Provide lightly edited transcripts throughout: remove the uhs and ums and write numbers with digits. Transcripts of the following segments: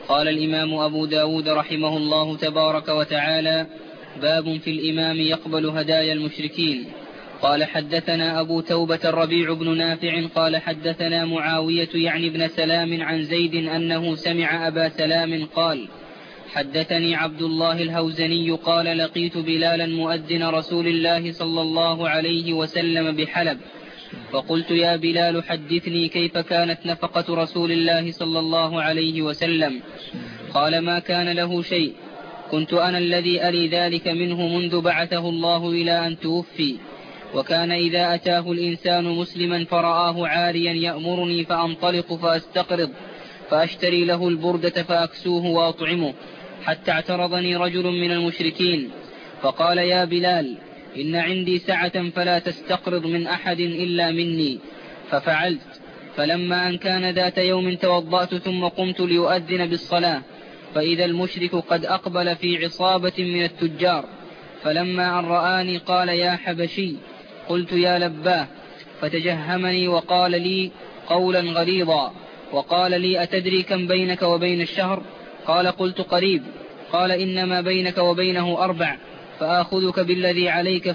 قال الإمام أبو داود رحمه الله تبارك وتعالى: باب في الإمام يقبل هدايا المشركين. قال حدثنا أبو توبة الربيع بن نافع قال حدثنا معاوية يعني بن سلام عن زيد أنه سمع أبا سلام قال: حدثني عبد الله الهوزني قال: لقيت بلالا مؤذن رسول الله صلى الله عليه وسلم بحلب، فقلت: يا بلال حدثني كيف كانت نفقة رسول الله صلى الله عليه وسلم. قال: ما كان له شيء، كنت أنا الذي ألي ذلك منه منذ بعثه الله إلى أن توفي، وكان إذا أتاه الإنسان مسلما فرآه عاريا يأمرني فأنطلق فأستقرض فأشتري له البردة فأكسوه وأطعمه، حتى اعترضني رجل من المشركين فقال: يا بلال إن عندي سعة فلا تستقرض من أحد إلا مني، ففعلت. فلما أن كان ذات يوم توضأت ثم قمت ليؤذن بالصلاة، فإذا المشرك قد أقبل في عصابة من التجار، فلما أن رآني قال: يا حبشي. قلت: يا لباه. فتجهمني وقال لي قولا غليظا وقال لي: أتدري كم بينك وبين الشهر؟ قال: قلت: قريب. قال: إنما بينك وبينه 4، فآخذك بالذي عليك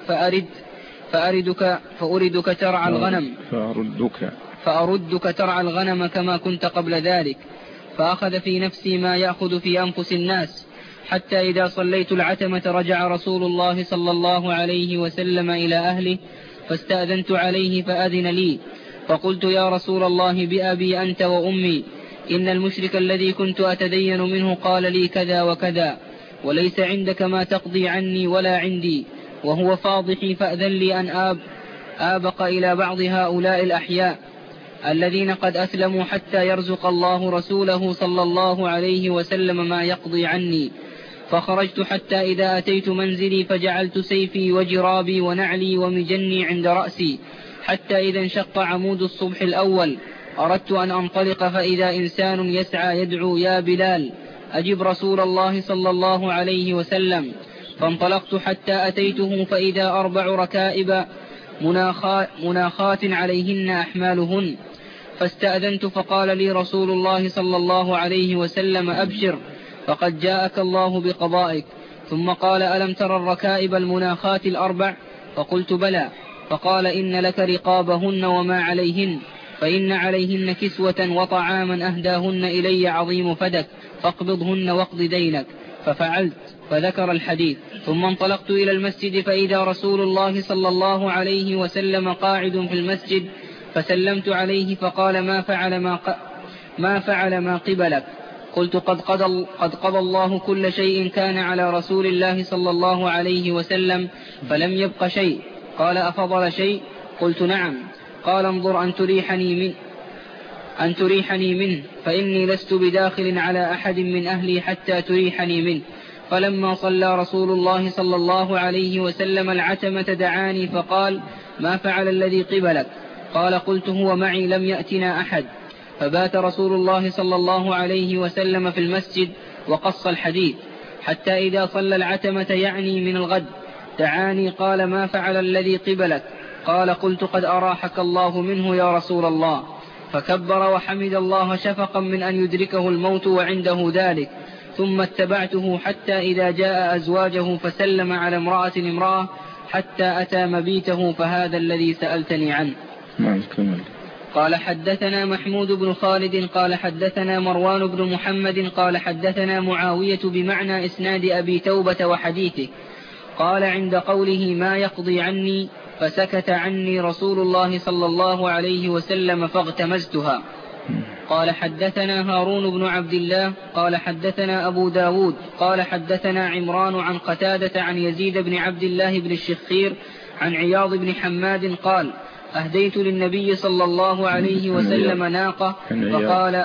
فأردك ترعى الغنم فأردك ترعى الغنم كما كنت قبل ذلك. فأخذ في نفسي ما يأخذ في أنفس الناس، حتى إذا صليت العتمة رجع رسول الله صلى الله عليه وسلم إلى أهله، فاستأذنت عليه فأذن لي، فقلت: يا رسول الله بأبي أنت وأمي، إن المشرك الذي كنت أتدين منه قال لي كذا وكذا، وليس عندك ما تقضي عني ولا عندي، وهو فاضحي، فأذن لي أن آبق إلى بعض هؤلاء الأحياء الذين قد أسلموا حتى يرزق الله رسوله صلى الله عليه وسلم ما يقضي عني. فخرجت حتى إذا أتيت منزلي فجعلت سيفي وجرابي ونعلي ومجني عند رأسي، حتى إذا انشق عمود الصبح الأول أردت أن أنطلق، فإذا إنسان يسعى يدعو: يا بلال أجب رسول الله صلى الله عليه وسلم. فانطلقت حتى أتيته، فإذا 4 ركائب مناخات عليهن أحمالهن، فاستأذنت فقال لي رسول الله صلى الله عليه وسلم: أبشر، فقد جاءك الله بقضائك. ثم قال: ألم تر الركائب المناخات 4؟ فقلت: بلى. فقال: إن لك رقابهن وما عليهن، فإن عليهن كسوة وطعاما أهداهن إلي عظيم فدك، فاقبضهن واقض دينك. ففعلت، فذكر الحديث. ثم انطلقت إلى المسجد، فإذا رسول الله صلى الله عليه وسلم قاعد في المسجد، فسلمت عليه فقال: ما فعل ما قبلك؟ قلت: قد قضى الله كل شيء كان على رسول الله صلى الله عليه وسلم، فلم يبق شيء. قال: أفضل شيء؟ قلت: نعم. قال: انظر أن تريحني منه، فإني لست بداخل على أحد من أهلي حتى تريحني منه. فلما صلى رسول الله صلى الله عليه وسلم العتمة دعاني فقال: ما فعل الذي قبلك؟ قال: قلت: هو معي، لم يأتنا أحد. فبات رسول الله صلى الله عليه وسلم في المسجد وقص الحديث، حتى إذا صلى العتمة يعني من الغد دعاني قال: ما فعل الذي قبلك؟ قال: قلت: قد أراحك الله منه يا رسول الله. فكبر وحمد الله شفقا من أن يدركه الموت وعنده ذلك. ثم اتبعته حتى إذا جاء أزواجه فسلم على امرأة حتى أتى مبيته، فهذا الذي سألتني عنه. قال: حدثنا محمود بن خالد قال حدثنا مروان بن محمد قال حدثنا معاوية بمعنى إسناد أبي توبة وحديثه. قال: عند قوله ما يقضي عني فسكت عني رسول الله صلى الله عليه وسلم فاغتمزتها. قال: حدثنا هارون بن عبد الله قال حدثنا أبو داود قال حدثنا عمران عن قتادة عن يزيد بن عبد الله بن الشخير عن عياض بن حماد قال: أهديت للنبي صلى الله عليه وسلم ناقة، فقال: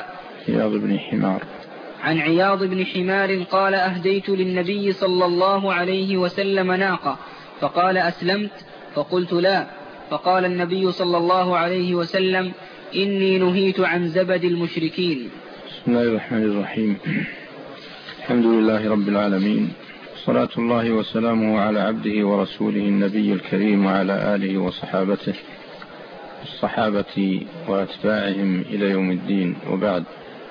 عن عياض بن حمار قال: أهديت للنبي صلى الله عليه وسلم ناقة، فقال: أسلمت؟ فقلت: لا. فقال النبي صلى الله عليه وسلم: إني نهيت عن زبد المشركين. بسم الله الرحمن الرحيم. الحمد لله رب العالمين، صلاة الله وسلامه على عبده ورسوله النبي الكريم وعلى آله وصحابته الصحابة وأتباعهم إلى يوم الدين، وبعد.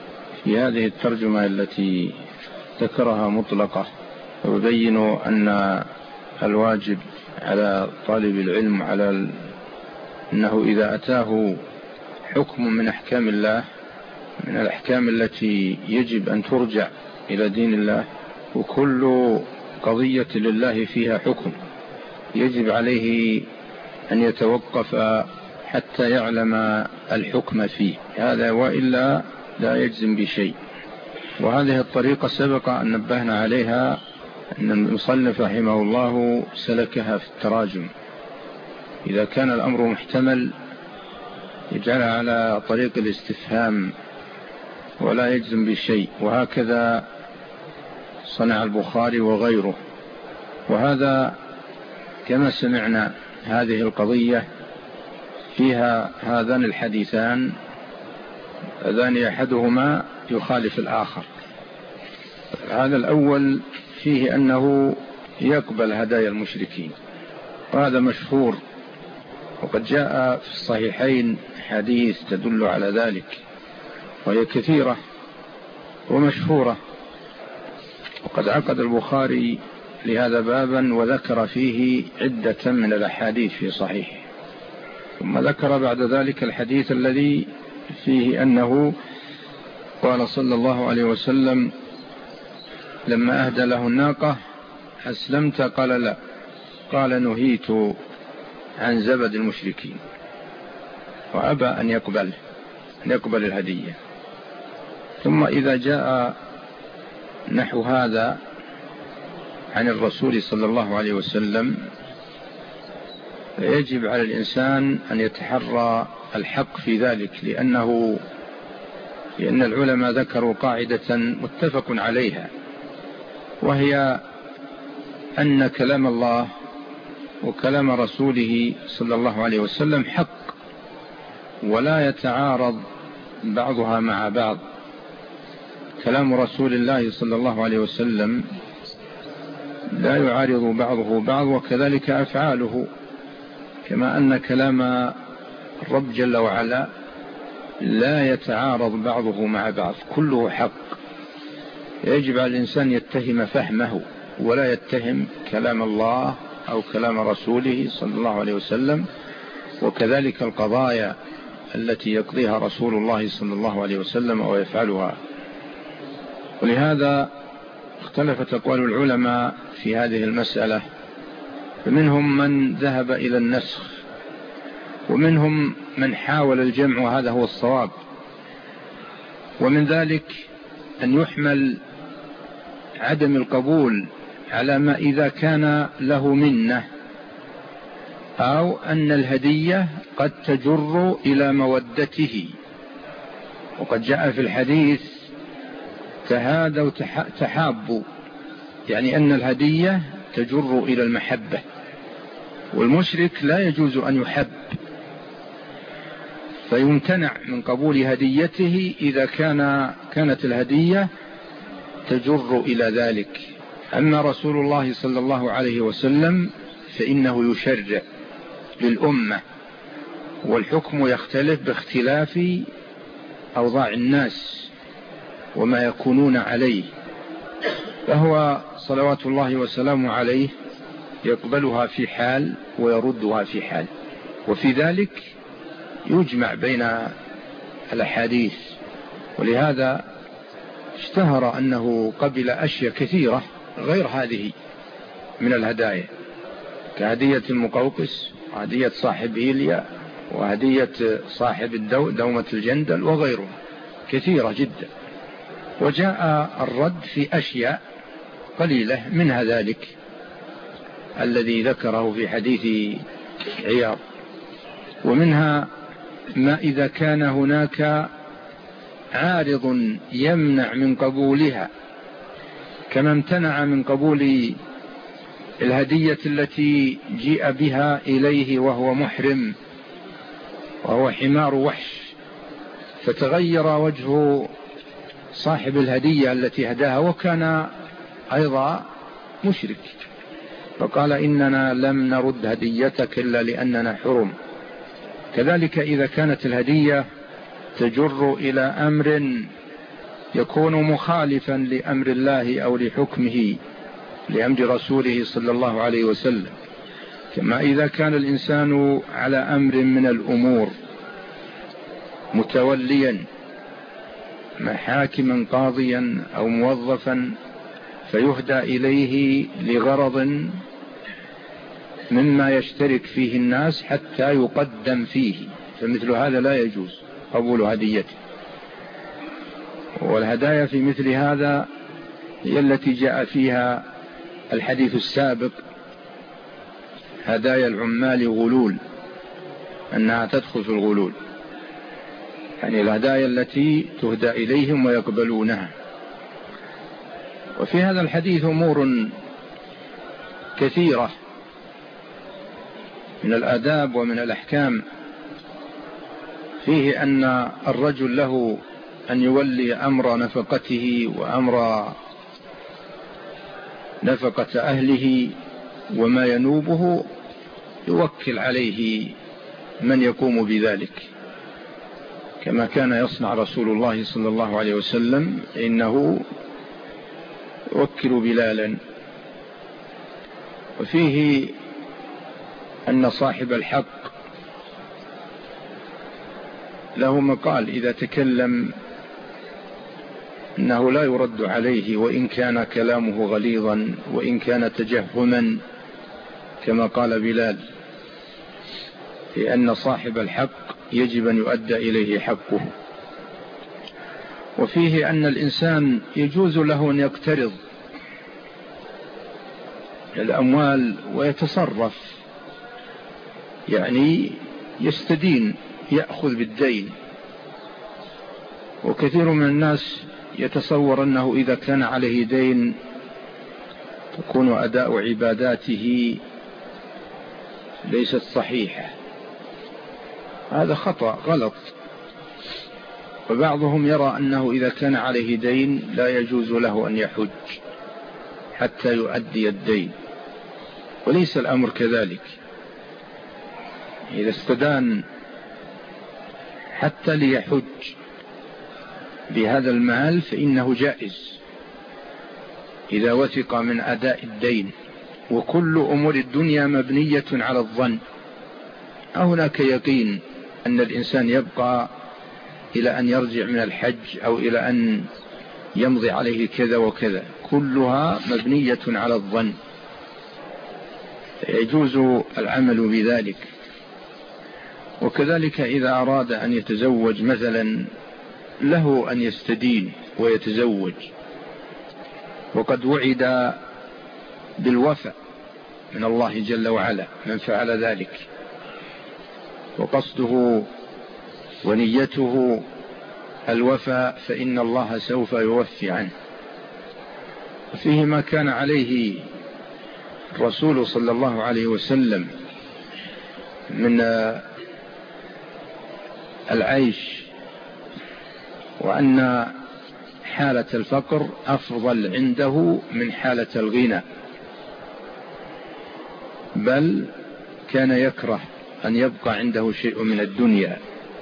في هذه الترجمة التي ذكرها مطلقة، ويبين أن الواجب على طالب العلم على أنه إذا أتاه حكم من أحكام الله، من الأحكام التي يجب أن ترجع إلى دين الله، وكل قضية لله فيها حكم يجب عليه أن يتوقف حتى يعلم الحكم فيه هذا، وإلا لا يجزم بشيء. وهذه الطريقة سبق أن نبهنا عليها، أن المصنف رحمه الله سلكها في التراجم. إذا كان الأمر محتمل يجعل على طريق الاستفهام ولا يجزم بشيء، وهكذا صنع البخاري وغيره. وهذا كما سمعنا هذه القضية فيها هذان الحديثان، هذان أحدهما يخالف الآخر. هذا الأول فيه أنه يقبل هدايا المشركين، وهذا مشهور، وقد جاء في الصحيحين حديث تدل على ذلك، وهي كثيرة ومشهورة. وقد عقد البخاري لهذا بابا وذكر فيه عدة من الأحاديث في صحيحه، ثم ذكر بعد ذلك الحديث الذي فيه أنه قال صلى الله عليه وسلم لما أهدى له الناقة: أسلمت؟ قال لا. قال: نهيت عن زبد المشركين. وأبى أن يقبل الهدية. ثم إذا جاء نحو هذا عن الرسول صلى الله عليه وسلم، يجب على الإنسان أن يتحرى الحق في ذلك، لأن العلماء ذكروا قاعدة متفق عليها، وهي أن كلام الله وكلام رسوله صلى الله عليه وسلم حق، ولا يتعارض بعضها مع بعض. كلام رسول الله صلى الله عليه وسلم لا يعارض بعضه بعض، وكذلك أفعاله، كما أن كلام الرب جل وعلا لا يتعارض بعضه مع بعض، كله حق. يجب على الإنسان يتهم فهمه ولا يتهم كلام الله أو كلام رسوله صلى الله عليه وسلم، وكذلك القضايا التي يقضيها رسول الله صلى الله عليه وسلم أو يفعلها. ولهذا اختلفت أقوال العلماء في هذه المسألة، فمنهم من ذهب إلى النسخ، ومنهم من حاول الجمع، وهذا هو الصواب. ومن ذلك أن يحمل عدم القبول على ما إذا كان له منة، أو أن الهدية قد تجر إلى مودته. وقد جاء في الحديث: تهادوا تحابوا، يعني أن الهدية تجر إلى المحبة، والمشرك لا يجوز أن يحب، فيمتنع من قبول هديته إذا كانت الهدية تجر إلى ذلك. أما رسول الله صلى الله عليه وسلم فإنه يشرع للأمة، والحكم يختلف باختلاف أوضاع الناس وما يكونون عليه، فهو صلوات الله وسلامه عليه يقبلها في حال ويردها في حال. وفي ذلك يجمع بين الأحاديث، ولهذا اشتهر أنه قبل أشياء كثيرة غير هذه من الهدايا، كهدية المقوقس، وهدية صاحب إيليا، وهدية صاحب دومة الجندل، وغيره كثيرة جدا. وجاء الرد في أشياء قليلة، منها ذلك الذي ذكره في حديث عياض، ومنها ما إذا كان هناك عارض يمنع من قبولها، كما امتنع من قبول الهدية التي جيء بها إليه وهو محرم، وهو حمار وحش، فتغير وجه صاحب الهدية التي هداها، وكان أيضا مشرك، فقال: إننا لم نرد هديتك إلا لأننا حرم. كذلك إذا كانت الهدية تجر إلى أمر يكون مخالفا لأمر الله أو لحكمه لأمر رسوله صلى الله عليه وسلم. كما إذا كان الإنسان على أمر من الأمور متوليا محاكما قاضيا أو موظفا فيهدى إليه لغرض مما يشترك فيه الناس حتى يقدم فيه، فمثل هذا لا يجوز قبول هديته. والهدايا في مثل هذا هي التي جاء فيها الحديث السابق: هدايا العمال غلول، أنها تدخل في الغلول، يعني الهدايا التي تهدى إليهم ويقبلونها. وفي هذا الحديث أمور كثيرة من الآداب ومن الأحكام. فيه أن الرجل له أن يولي أمر نفقته وأمر نفقة أهله وما ينوبه، يوكل عليه من يقوم بذلك، كما كان يصنع رسول الله صلى الله عليه وسلم، إنه يوكل بلالا. وفيه أن صاحب الحق له مقال إذا تكلم أنه لا يرد عليه، وإن كان كلامه غليظا وإن كان تجهما، كما قال بلال، لأن صاحب الحق يجب أن يؤدى إليه حقه. وفيه أن الإنسان يجوز له أن يقترض الأموال ويتصرف، يعني يستدين، يأخذ بالدين. وكثير من الناس يتصور أنه إذا كان عليه دين تكون أداء عباداته ليست صحيحة. هذا خطأ غلط. وبعضهم يرى أنه إذا كان عليه دين لا يجوز له أن يحج حتى يؤدي الدين، وليس الأمر كذلك. إذا استدان حتى ليحج بهذا المال فإنه جائز إذا وثق من أداء الدين. وكل أمور الدنيا مبنية على الظن، هناك يقين أن الإنسان يبقى إلى أن يرجع من الحج أو إلى أن يمضي عليه كذا وكذا، كلها مبنية على الظن، يجوز العمل بذلك. وكذلك إذا أراد أن يتزوج مثلا له أن يستدين ويتزوج، وقد وعد بالوفاء من الله جل وعلا من فعل ذلك، وقصده ونيته الوفاء، فإن الله سوف يوفي عنه. وفيه ما كان عليه الرسول صلى الله عليه وسلم من العيش، وأن حالة الفقر أفضل عنده من حالة الغنى، بل كان يكره أن يبقى عنده شيء من الدنيا.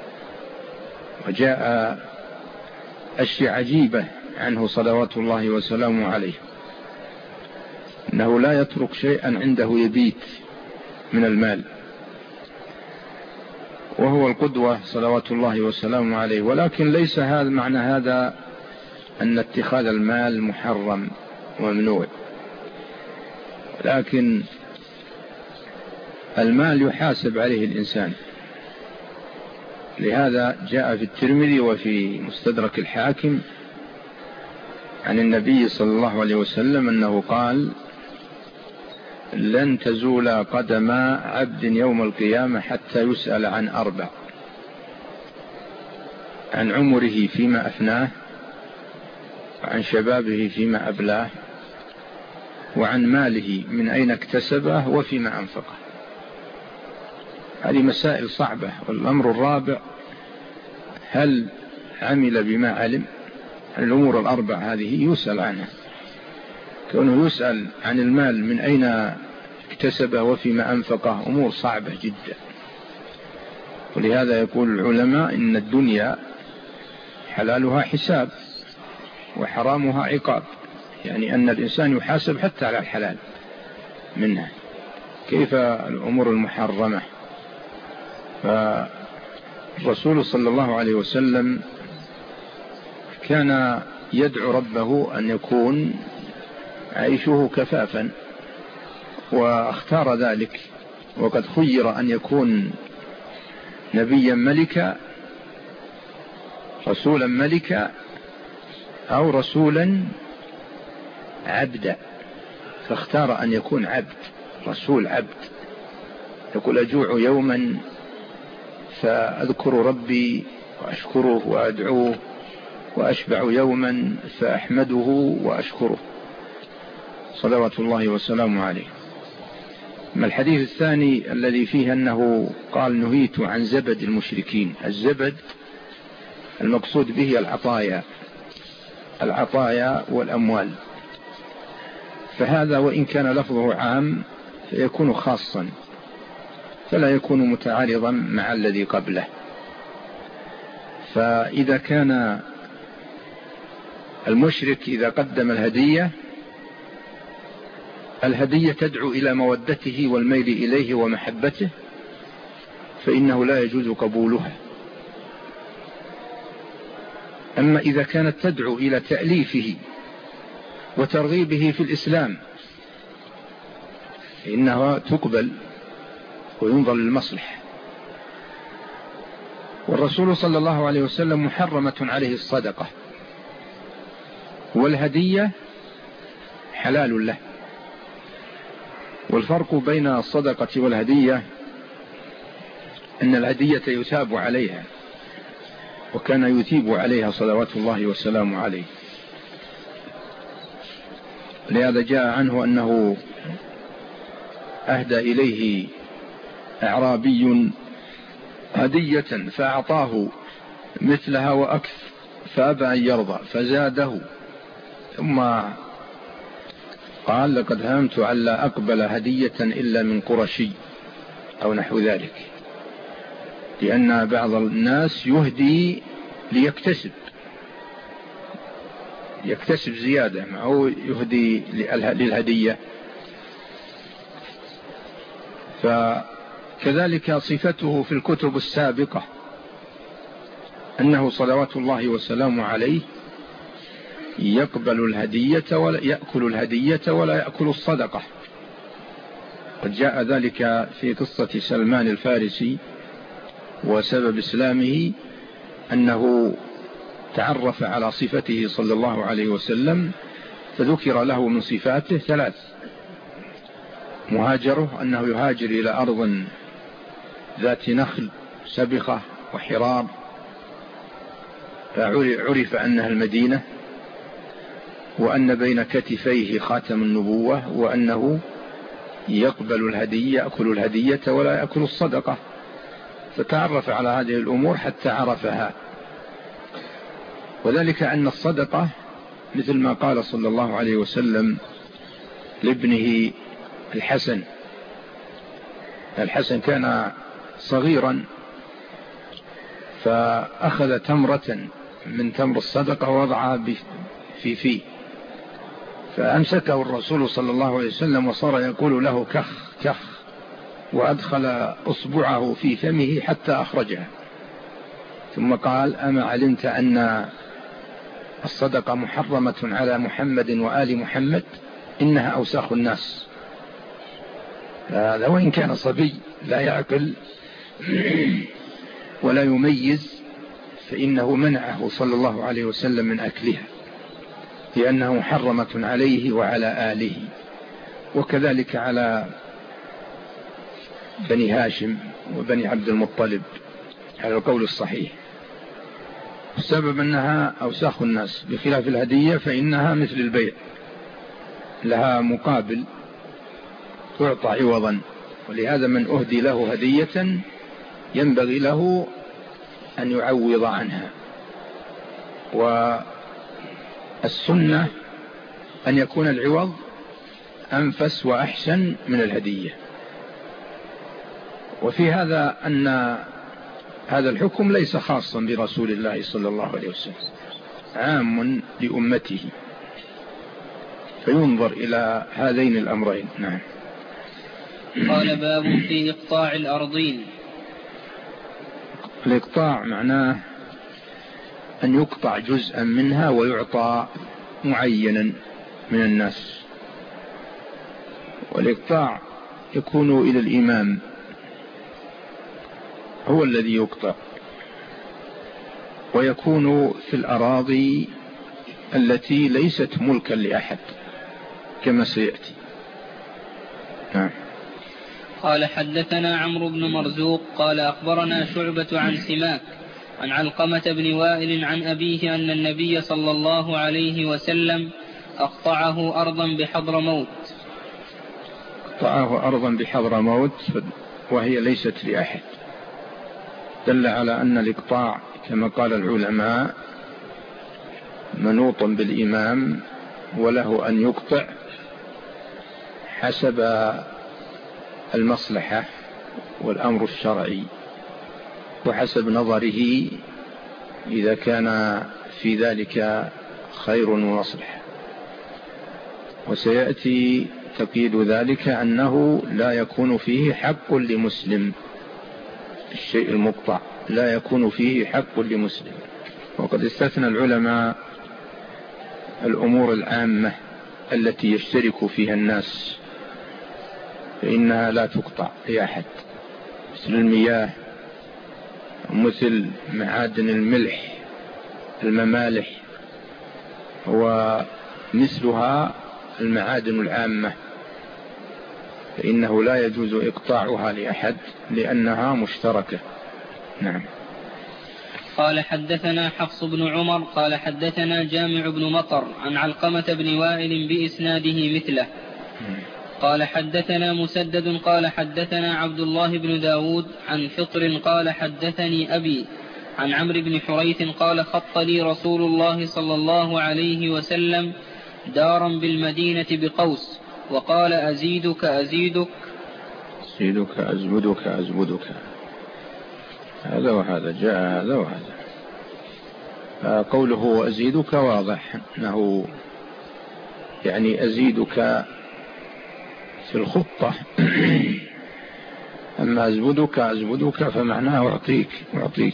وجاء أشياء عجيبة عنه صلوات الله وسلامه عليه، أنه لا يترك شيئا عنده يبيت من المال، وهو القدوة صلوات الله وسلامه عليه. ولكن ليس هذا معنى هذا أن اتخاذ المال محرم وممنوع، لكن المال يحاسب عليه الإنسان. لهذا جاء في الترمذي وفي مستدرك الحاكم عن النبي صلى الله عليه وسلم أنه قال: لن تزول قدم عبد يوم القيامة حتى يسأل عن 4: عن عمره فيما أفناه، وعن شبابه فيما أبلاه، وعن ماله من أين اكتسبه، وفيما أنفقه. هذه مسائل صعبة. والأمر الرابع: هل عمل بما علم؟ الأمور الأربع هذه يسأل عنها. كونه يسأل عن المال من أين اكتسبه وفيما أنفقه أمور صعبة جدا. ولهذا يقول العلماء إن الدنيا حلالها حساب، وحرامها عقاب، يعني أن الإنسان يحاسب حتى على الحلال منها، كيف الأمور المحرمة. فالرسول صلى الله عليه وسلم كان يدعو ربه أن يكون عيشه كفافا، واختار ذلك، وقد خير أن يكون نبيا ملكا، رسولا ملكا، أو رسولا عبدا، فاختار أن يكون عبد، رسول عبد. يقول أجوع يوما فأذكر ربي وأشكره وأدعوه، وأشبع يوما فأحمده وأشكره، صلوات الله وسلامه عليه. ما الحديث الثاني الذي فيه أنه قال نهيت عن زبد المشركين. الزبد المقصود به العطايا والأموال، فهذا وإن كان لفظه عام فيكون خاصا، فلا يكون متعارضا مع الذي قبله. فإذا كان المشرك إذا قدم الهدية تدعو إلى مودته والميل إليه ومحبته، فإنه لا يجوز قبولها. أما إذا كانت تدعو إلى تأليفه وترغيبه في الإسلام فإنها تقبل وينظر للمصلحة. والرسول صلى الله عليه وسلم محرمة عليه الصدقة، والهدية حلال له. والفرق بين الصدقة والهدية أن الهدية يثاب عليها، وكان يثيب عليها صلوات الله والسلام عليه. لهذا جاء عنه أنه أهدى إليه أعرابي هدية فأعطاه مثلها وأكثر، فأبى أن يرضى فزاده، ثم قال لقد هممت ألا أقبل هدية إلا من قرشي أو نحو ذلك، لأن بعض الناس يهدي ليكتسب زيادة، أو يهدي للهدية. فكذلك صفته في الكتب السابقة أنه صلوات الله وسلامه عليه يقبل الهدية ولا يأكل الهدية ولا يأكل الصدقة. قد جاء ذلك في قصة سلمان الفارسي وسبب إسلامه، أنه تعرف على صفته صلى الله عليه وسلم، فذكر له من صفاته 3: مهاجره، أنه يهاجر إلى أرض ذات نخل سبخة وحراب، فعرف أنها المدينة، وأن بين كتفيه خاتم النبوة، وأنه يقبل الهدية، يأكل الهدية ولا يأكل الصدقة. فتعرف على هذه الأمور حتى عرفها. وذلك أن الصدقة مثل ما قال صلى الله عليه وسلم لابنه الحسن كان صغيرا، فأخذ تمرة من تمر الصدقة ووضعها في فيه، فأمسكه الرسول صلى الله عليه وسلم وصار يقول له كخ كخ، وأدخل أصبعه في فمه حتى أخرجها، ثم قال أما علمت أن الصدقة محرمة على محمد وآل محمد، إنها أوساخ الناس. هذا وإن كان صبي لا يعقل ولا يميز، فإنه منعه صلى الله عليه وسلم من أكلها، لأنه محرمة عليه وعلى آله. وكذلك على بني هاشم وبني عبد المطلب على القول الصحيح، السبب أنها أوساخ الناس، بخلاف الهدية فإنها مثل البيع، لها مقابل تعطى عوضا. ولهذا من أهدي له هدية ينبغي له أن يعوض عنها. والسنة أن يكون العوض أنفس وأحسن من الهدية. وفي هذا أن هذا الحكم ليس خاصا برسول الله صلى الله عليه وسلم، عام لأمته، فينظر إلى هذين الأمرين. نعم. قال باب في إقطاع الأرضين. الإقطاع معناه أن يقطع جزءا منها ويعطى معينا من الناس، والإقطاع يكون إلى الإمام، هو الذي يقطع، ويكون في الأراضي التي ليست ملكا لأحد كما سيأتي. نعم. قال حدثنا عمرو بن مرزوق قال أخبرنا شعبة عن سماك عن علقمة بن وائل عن أبيه أن النبي صلى الله عليه وسلم أقطعه أرضا بحضرموت. أقطعه أرضا بحضرموت وهي ليست لأحد، دل على أن الإقطاع كما قال العلماء منوط بالإمام، وله أن يقطع حسب المصلحة والأمر الشرعي وحسب نظره إذا كان في ذلك خير ومصلحة. وسيأتي تقييد ذلك أنه لا يكون فيه حق لمسلم، الشيء المقطع لا يكون فيه حق لمسلم. وقد استثنى العلماء الأمور العامة التي يشترك فيها الناس فإنها لا تقطع لأحد، مثل المياه ومثل معادن الملح الممالح ومثلها المعادن العامة، فإنه لا يجوز إقطاعها لأحد لأنها مشتركة. نعم. قال حدثنا حفص بن عمر قال حدثنا جامع بن مطر عن علقمة بن وائل بإسناده مثله. قال حدثنا مسدد قال حدثنا عبد الله بن داود عن فطر قال حدثني أبي عن عمرو بن حريث قال خط لي رسول الله صلى الله عليه وسلم دارا بالمدينة بقوس وقال أزيدك أزيدك أزيدك أزبدك أزبدك، هذا وهذا جاء هذا وهذا. قوله أزيدك واضح أنه يعني أزيدك في الخطة، أما أزبدك فمعناه أعطيك.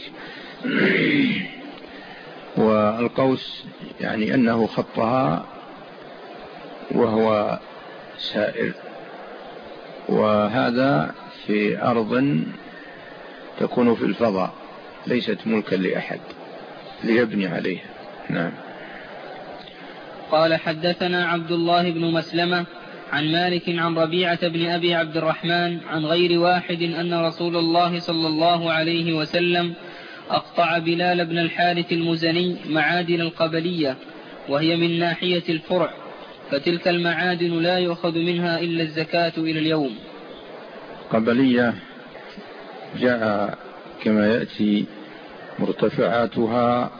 والقوس يعني أنه خطها وهو سائر، وهذا في أرض تكون في الفضاء ليست ملكا لأحد ليبني عليها. نعم. قال حدثنا عبد الله بن مسلمة عن مالك عن ربيعة بن أبي عبد الرحمن عن غير واحد أن رسول الله صلى الله عليه وسلم أقطع بلال بن الحارث المزني معادن القبلية وهي من ناحية الفرع، فتلك المعادن لا يؤخذ منها إلا الزكاة إلى اليوم. قبلية جاء كما يأتي مرتفعاتها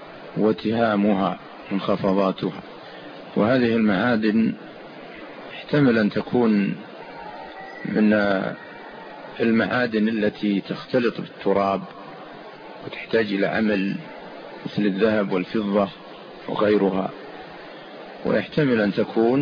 وتهامها منخفضاتها، وهذه المعادن احتمل أن تكون من المعادن التي تختلط بالتراب وتحتاج إلى عمل مثل الذهب والفضة وغيرها، ويحتمل أن تكون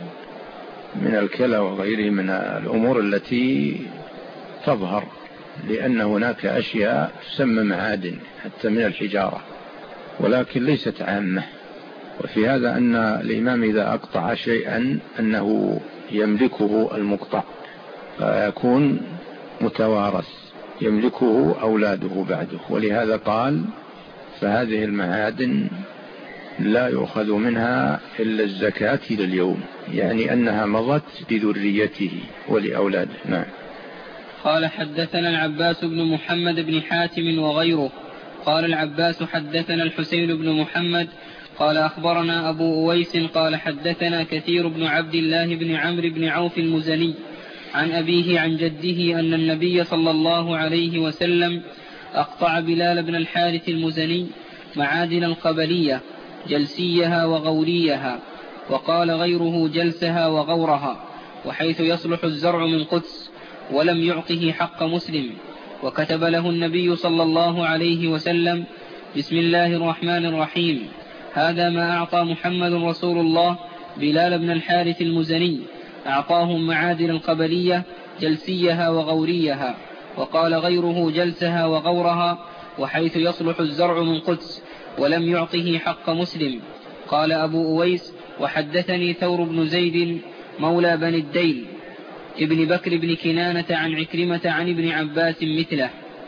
من الكلى وغيره من الأمور التي تظهر، لأن هناك أشياء تسمى معادن حتى من الحجارة ولكن ليست عامة. وفي هذا أن الإمام إذا أقطع شيئا أنه يملكه المقطع فيكون متوارث يملكه أولاده بعده، ولهذا قال فهذه المعادن لا يؤخذ منها إلا الزكاة لليوم، يعني أنها مضت لذريته ولأولاده. نعم. قال حدثنا العباس بن محمد بن حاتم وغيره قال العباس حدثنا الحسين بن محمد قال أخبرنا أبو أويس قال حدثنا كثير بن عبد الله بن عمرو بن عوف المزني عن أبيه عن جده أن النبي صلى الله عليه وسلم أقطع بلال بن الحارث المزني معادن القبلية جلسيها وغوريها، وقال غيره جلسها وغورها، وحيث يصلح الزرع من قدس، ولم يعطه حق مسلم. وكتب له النبي صلى الله عليه وسلم بسم الله الرحمن الرحيم هذا ما أعطى محمد رسول الله بلال بن الحارث المزني، أعطاهم معادن القبلية جلسيها وغوريها. وقال غيره جلسها وغورها، وحيث يصلح الزرع من قدس، ولم يعطه حق مسلم. قال أبو أويس: وحدثني ثور بن زيد مولى بني الديل ابن بكر بن كنانة عن عكرمة عن ابن عباس مثله.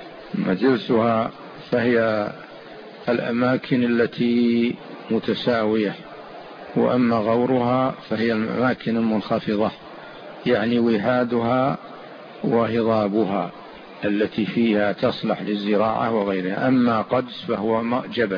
مجلسها فهي الأماكن التي متساوية، وأما غورها فهي الأماكن المنخفضة، يعني وهادها وهضابها التي فيها تصلح للزراعة وغيرها. أما قدس فهو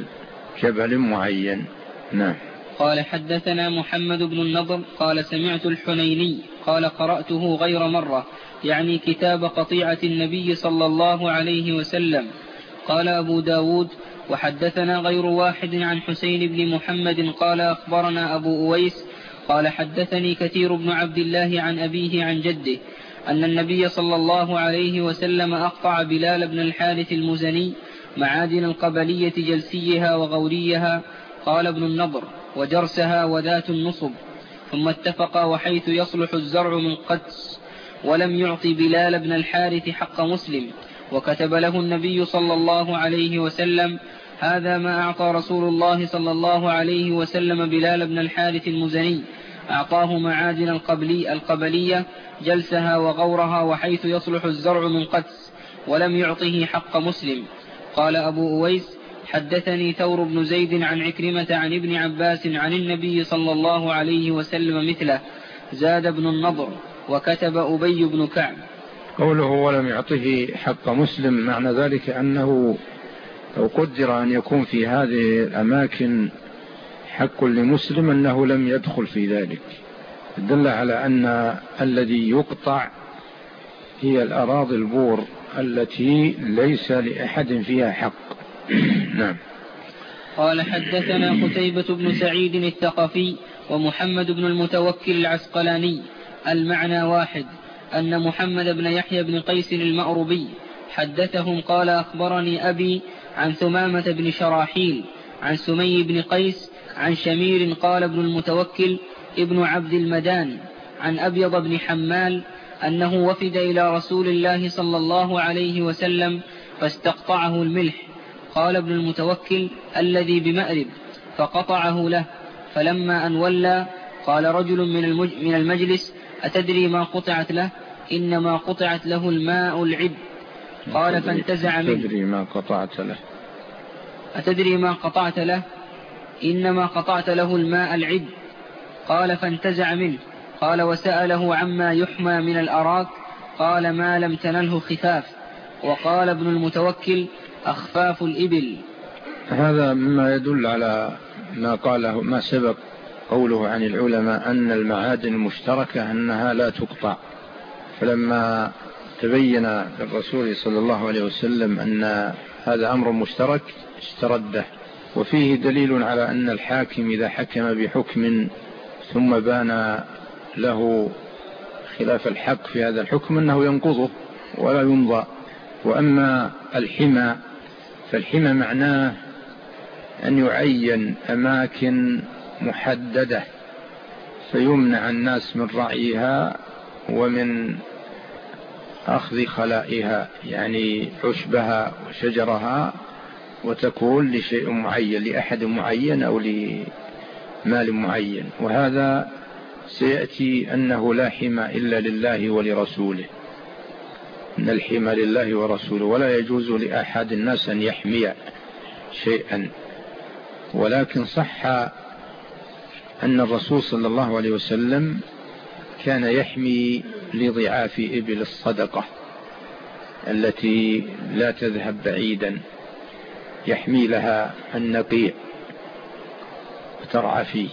جبل معين. نعم. قال حدثنا محمد بن النضر قال سمعت الحنيني قال قرأته غير مرة، يعني كتاب قطيعة النبي صلى الله عليه وسلم. قال أبو داود: وحدثنا غير واحد عن حسين بن محمد قال أخبرنا أبو أويس قال حدثني كثير بن عبد الله عن أبيه عن جده أن النبي صلى الله عليه وسلم أقطع بلال بن الحارث المزني معادن القبلية جلسيها وغوريها. قال ابن النضر: وجرسها وذات النصب. ثم اتفق وحيث يصلح الزرع من قدس، ولم يعطي بلال بن الحارث حق مسلم. وكتب له النبي صلى الله عليه وسلم: هذا ما أعطى رسول الله صلى الله عليه وسلم بلال بن الحارث المزني، أعطاه معادن القبلية جلسها وغورها، وحيث يصلح الزرع من قدس، ولم يعطه حق مسلم. قال أبو أويس: حدثني ثور بن زيد عن عكرمة عن ابن عباس عن النبي صلى الله عليه وسلم مثله، زاد ابن النضر وكتب أبي بن كعب. قوله ولم يعطه حق مسلم، معنى ذلك أنه لو قدر أن يكون في هذه الأماكن حق لمسلم أنه لم يدخل في ذلك، دل على أن الذي يقطع هي الأراضي البور التي ليس لأحد فيها حق. نعم. قال حدثنا قتيبة بن سعيد الثقفي ومحمد بن المتوكل العسقلاني، المعنى واحد، أن محمد بن يحيى بن قيس المأربي حدثهم قال أخبرني أبي عن ثمامة بن شراحيل عن سمي بن قيس عن شمير قال ابن المتوكل ابن عبد المدان عن أبيض بن حمال أنه وفد إلى رسول الله صلى الله عليه وسلم فاستقطعه الملح. قال ابن المتوكل: الذي بمأرب، فقطعه له. فلما أن ولى قال رجل من المجلس: أتدري ما قطعت له؟ إنما قطعت له الماء العب. قال فانتزع منه. أتدري ما قطعت له؟ إنما قطعت له الماء العب. قال فانتزع منه. قال وسأله عما يحمى من الأراك، قال ما لم تنله خفاف. وقال ابن المتوكل: أخفاف الإبل. هذا مما يدل على ما قاله ما سبق قوله عن العلماء أن المعادن المشتركة أنها لا تقطع، فلما تبين للرسول صلى الله عليه وسلم أن هذا أمر مشترك استرده. وفيه دليل على أن الحاكم إذا حكم بحكم ثم بان له خلاف الحق في هذا الحكم أنه ينقضه ولا يمضى. وأما الحمى فالحمى معناه أن يعين أماكن محددة فيمنع الناس من رعيها ومن أخذ خلائها، يعني عشبها وشجرها، وتكون لشيء معين لأحد معين أو لمال معين. وهذا سيأتي أنه لا حمى إلا لله ولرسوله، إن الحمى لله ورسوله، ولا يجوز لأحد الناس أن يحمي شيئا. ولكن صح أن الرسول صلى الله عليه وسلم كان يحمي لضعاف إبل الصدقة التي لا تذهب بعيدا، يحمي لها النقيع وترعى فيه،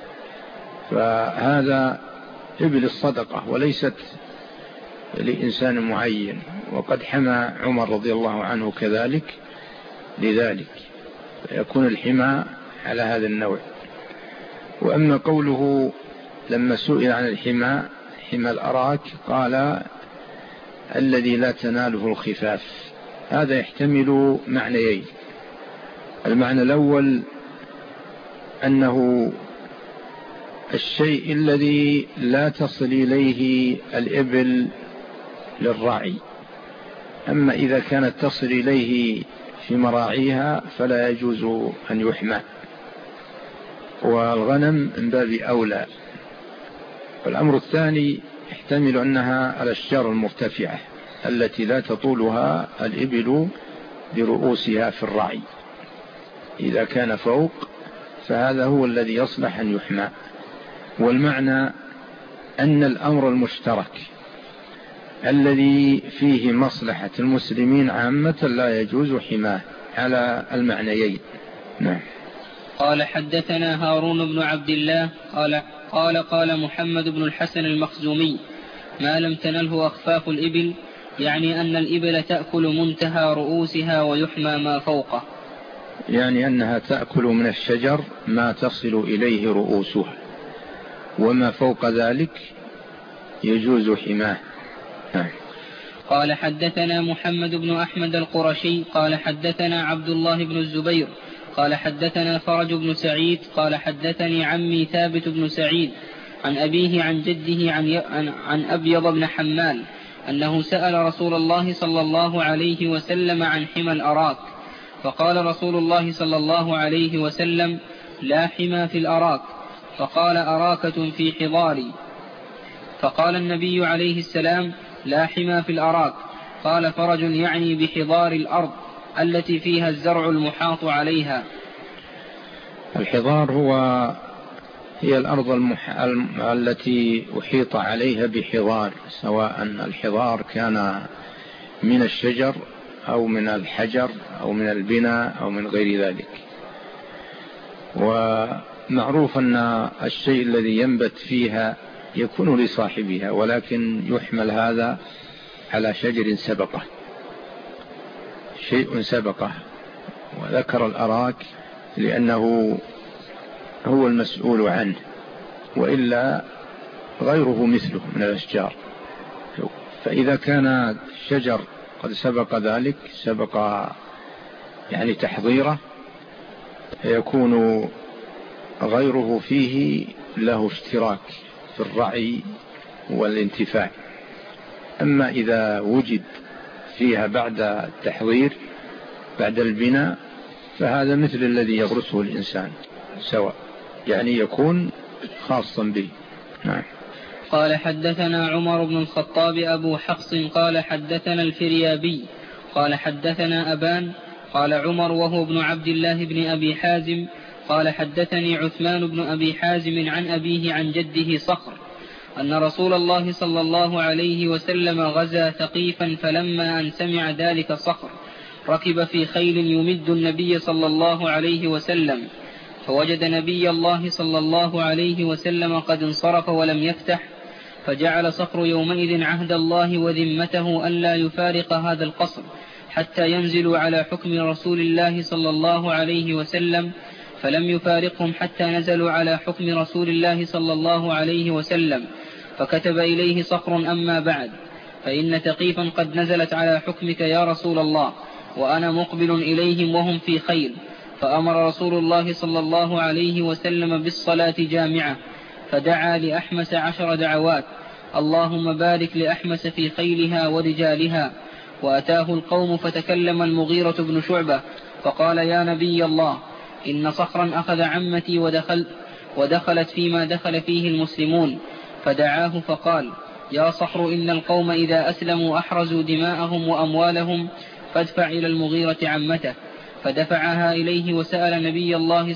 فهذا إبل الصدقة وليست لإنسان معين. وقد حمى عمر رضي الله عنه كذلك لذلك، فيكون الحمى على هذا النوع. وأما قوله لما سئل عن الحمى حمى الأراك قال الذي لا تناله الخفاف، هذا يحتمل معنيين. المعنى الأول أنه الشيء الذي لا تصل إليه الإبل للراعي، أما إذا كانت تصل إليه في مراعيها فلا يجوز أن يحمى، والغنم من باب أولى. والأمر الثاني يحتمل أنها الأشجار المرتفعة التي لا تطولها الإبل برؤوسها في الرعي، إذا كان فوق فهذا هو الذي يصلح أن يحمى. والمعنى أن الأمر المشترك الذي فيه مصلحة المسلمين عامة لا يجوز حماه على المعنيين. نعم. قال حدثنا هارون بن عبد الله قال محمد بن الحسن المخزومي: ما لم تنله أخفاف الإبل، يعني أن الإبل تأكل منتهى رؤوسها ويحمى ما فوقه، يعني أنها تأكل من الشجر ما تصل إليه رؤوسها، وما فوق ذلك يجوز حماه. قال حدثنا محمد بن أحمد القرشي قال حدثنا عبد الله بن الزبير قال حدثنا فرج بن سعيد قال حدثني عمي ثابت بن سعيد عن أبيه عن جده عن أبيض بن حمال أنه سأل رسول الله صلى الله عليه وسلم عن حمى الأراك، فقال رسول الله صلى الله عليه وسلم: لا حمى في الأراك. فقال: أراكة في حضاري. فقال النبي عليه السلام: لا حمى في الأراك. قال فرج: يعني بحضار الأرض التي فيها الزرع المحاط عليها. الحضار هي الأرض التي أحيط عليها بحضار، سواء الحضار كان من الشجر أو من الحجر أو من البناء أو من غير ذلك. ومعروف أن الشيء الذي ينبت فيها يكون لصاحبها، ولكن يحمل هذا على شجر سبقه، شيء سبقه. وذكر الأراك لأنه هو المسؤول عنه، وإلا غيره مثله من الأشجار. فإذا كان الشجر قد سبق ذلك، سبق يعني تحضيره، يكون غيره فيه له اشتراك في الرعي والانتفاع. أما إذا وجد فيها بعد التحضير بعد البناء فهذا مثل الذي يغرسه الإنسان سواء، يعني يكون خاصا به. نعم. قال حدثنا عمر بن الخطاب أبو حفص قال حدثنا الفريابي قال حدثنا أبان قال عمر وهو ابن عبد الله بن أبي حازم قال حدثني عثمان بن أبي حازم عن أبيه عن جده صخر أن رسول الله صلى الله عليه وسلم غزا ثقيفا، فلما أن سمع ذلك صخر ركب في خيل يمد النبي صلى الله عليه وسلم، فوجد نبي الله صلى الله عليه وسلم قد انصرف ولم يفتح، فجعل صخر يومئذ عهد الله وذمته أن لا يفارق هذا القصر حتى ينزلوا على حكم رسول الله صلى الله عليه وسلم، فلم يفارقهم حتى نزلوا على حكم رسول الله صلى الله عليه وسلم. فكتب إليه صخر: أما بعد، فإن ثقيفا قد نزلت على حكمك يا رسول الله، وأنا مقبل إليهم وهم في خيل. فأمر رسول الله صلى الله عليه وسلم بالصلاة جامعة، فدعا لأحمس 10 دعوات: اللهم بارك لأحمس في خيلها ورجالها. وأتاه القوم، فتكلم المغيرة بن شعبة فقال: يا نبي الله، إن صخرا أخذ عمتي ودخلت فيما دخل فيه المسلمون. فدعاه فقال: يا صخر، إن القوم إذا أسلموا أحرزوا دماءهم وأموالهم، فادفع إلى المغيرة عمته. فدفعها إليه، وسأل نبي الله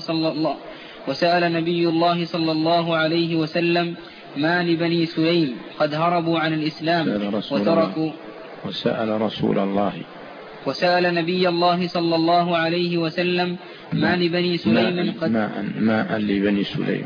صلى الله عليه وسلم: ما لبني سليم قد هربوا عن الإسلام وتركوا. وسأل نبي الله صلى الله عليه وسلم: ما لبني سليم قد لبني سليم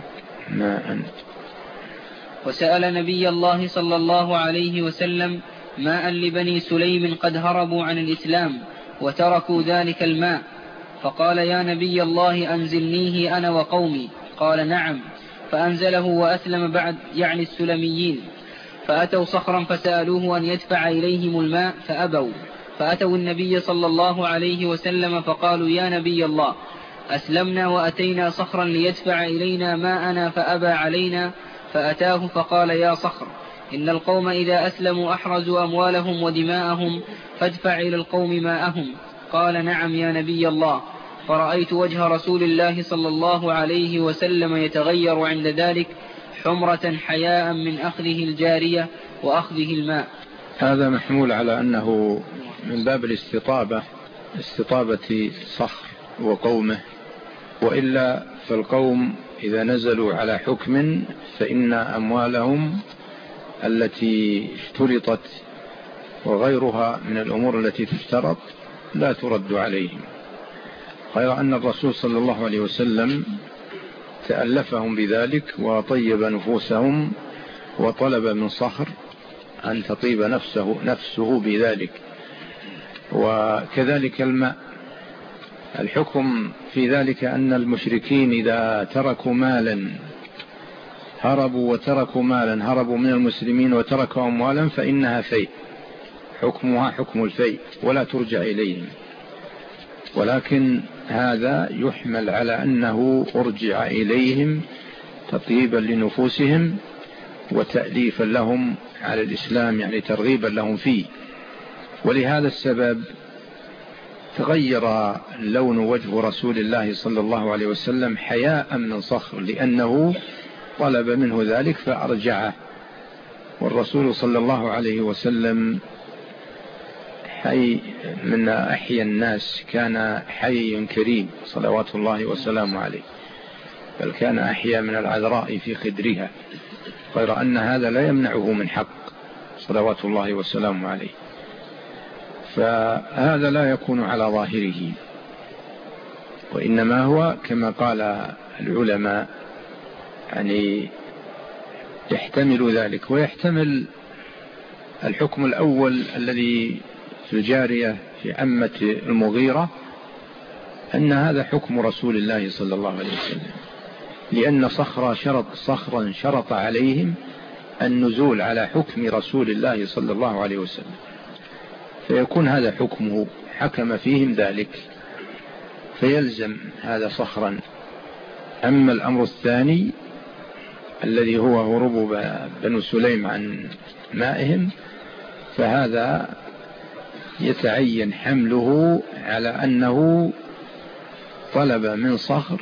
وسأل نبي الله صلى الله عليه وسلم: ماء لبني سليم قد هربوا عن الإسلام وتركوا ذلك الماء. فقال: يا نبي الله، أنزلنيه أنا وقومي. قال: نعم. فأنزله وأسلم بعد، يعني السلميين. فأتوا صخرا فسألوه أن يدفع إليهم الماء فأبوا، فأتوا النبي صلى الله عليه وسلم فقالوا: يا نبي الله، أسلمنا وأتينا صخرا ليدفع إلينا ماءنا فأبى علينا، فأتاه فقال يا صخر إن القوم إذا أسلموا أحرزوا أموالهم ودماءهم فادفع إلى القوم ماءهم. قال نعم يا نبي الله. فرأيت وجه رسول الله صلى الله عليه وسلم يتغير عند ذلك حمرة حياء من أخذه الجارية وأخذه الماء. هذا محمول على أنه من باب استطابة صخر وقومه، وإلا فالقوم إذا نزلوا على حكم فإن أموالهم التي اشترطت وغيرها من الأمور التي تشترط لا ترد عليهم، غير أن الرسول صلى الله عليه وسلم تألفهم بذلك وطيب نفوسهم وطلب من صخر أن تطيب نفسه بذلك. وكذلك الماء، الحكم في ذلك أن المشركين إذا تركوا مالا هربوا من المسلمين وتركوا أموالا فإنها فيء، حكمها حكم الفيء ولا ترجع إليهم، ولكن هذا يحمل على أنه أرجع إليهم تطيبا لنفوسهم وتأليفا لهم على الإسلام، يعني ترغيبا لهم فيه. ولهذا السبب تغير لون وجه رسول الله صلى الله عليه وسلم حياء من صخر، لأنه طلب منه ذلك فأرجعه. والرسول صلى الله عليه وسلم حي من أحيا الناس، كان حي كريم صلوات الله وسلامه عليه، بل كان أحيا من العذراء في خدرها، غير أن هذا لا يمنعه من حق صلوات الله وسلامه عليه. فهذا لا يكون على ظاهره، وإنما هو كما قال العلماء يعني يحتمل ذلك، ويحتمل الحكم الأول الذي في الجارية في عمة المغيرة أن هذا حكم رسول الله صلى الله عليه وسلم، لأن صخرا شرط عليهم النزول على حكم رسول الله صلى الله عليه وسلم، فيكون هذا حكمه، حكم فيهم ذلك فيلزم هذا صخرا. أما الأمر الثاني الذي هو هروب بنو سليم عن مائهم، فهذا يتعين حمله على أنه طلب من صخر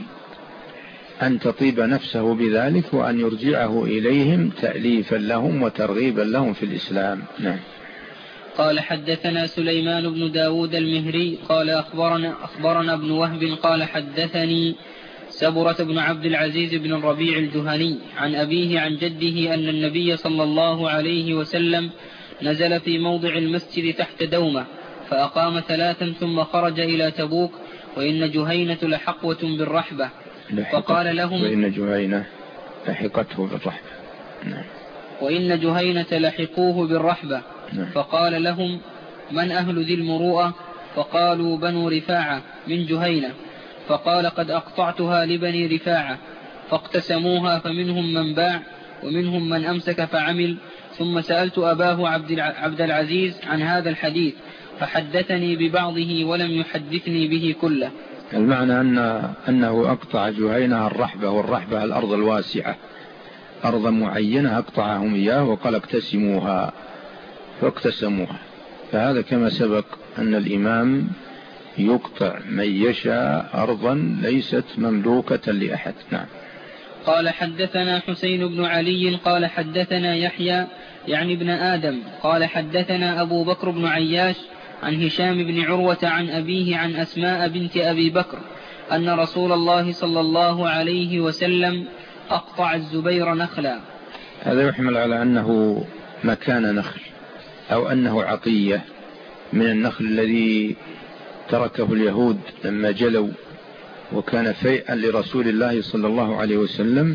أن تطيب نفسه بذلك وأن يرجعه إليهم تأليفا لهم وترغيبا لهم في الإسلام. نعم. قال حدثنا سليمان بن داود المهري قال أخبرنا ابن وهب قال حدثني سبرة بن عبد العزيز بن الربيع الجهني عن أبيه عن جده أن النبي صلى الله عليه وسلم نزل في موضع المسجد تحت دومة فأقام 3 ثم خرج إلى تبوك، وإن جهينة لحقوة بالرحبة، فقال لهم وإن جهينة لحقته بالرحبة. نعم. وإن جهينة لحقوه بالرحبة. نعم. فقال لهم من أهل ذي المروءة؟ فقالوا بنو رفاعة من جهينة. فقال قد أقطعتها لبني رفاعة، فاقتسموها فمنهم من باع ومنهم من أمسك فعمل. ثم سألت أباه عبد العزيز عن هذا الحديث فحدثني ببعضه ولم يحدثني به كله. المعنى أنه أقطع جهينة الرحبة، والرحبة الأرض الواسعة، أرض معينة أقطعهم إياه وقال اقتسموها، فاقتسموها. فهذا كما سبق أن الإمام يقطع من يشاء أرضا ليست مملوكة لأحد. نعم. قال حدثنا حسين بن علي قال حدثنا يحيى يعني ابن آدم قال حدثنا أبو بكر بن عياش عن هشام بن عروة عن أبيه عن أسماء بنت أبي بكر أن رسول الله صلى الله عليه وسلم أقطع الزبير نخلا. هذا يحمل على أنه مكان نخل أو أنه عطية من النخل الذي تركه اليهود لما جلوا، وكان فيئا لرسول الله صلى الله عليه وسلم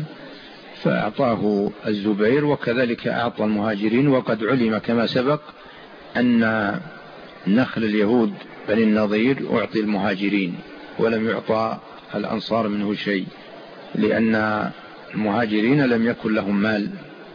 فأعطاه الزبير، وكذلك أعطى المهاجرين. وقد علم كما سبق أن نخل اليهود بني النضير أعطي المهاجرين ولم يعطى الأنصار منه شيء، لأن المهاجرين لم يكن لهم مال،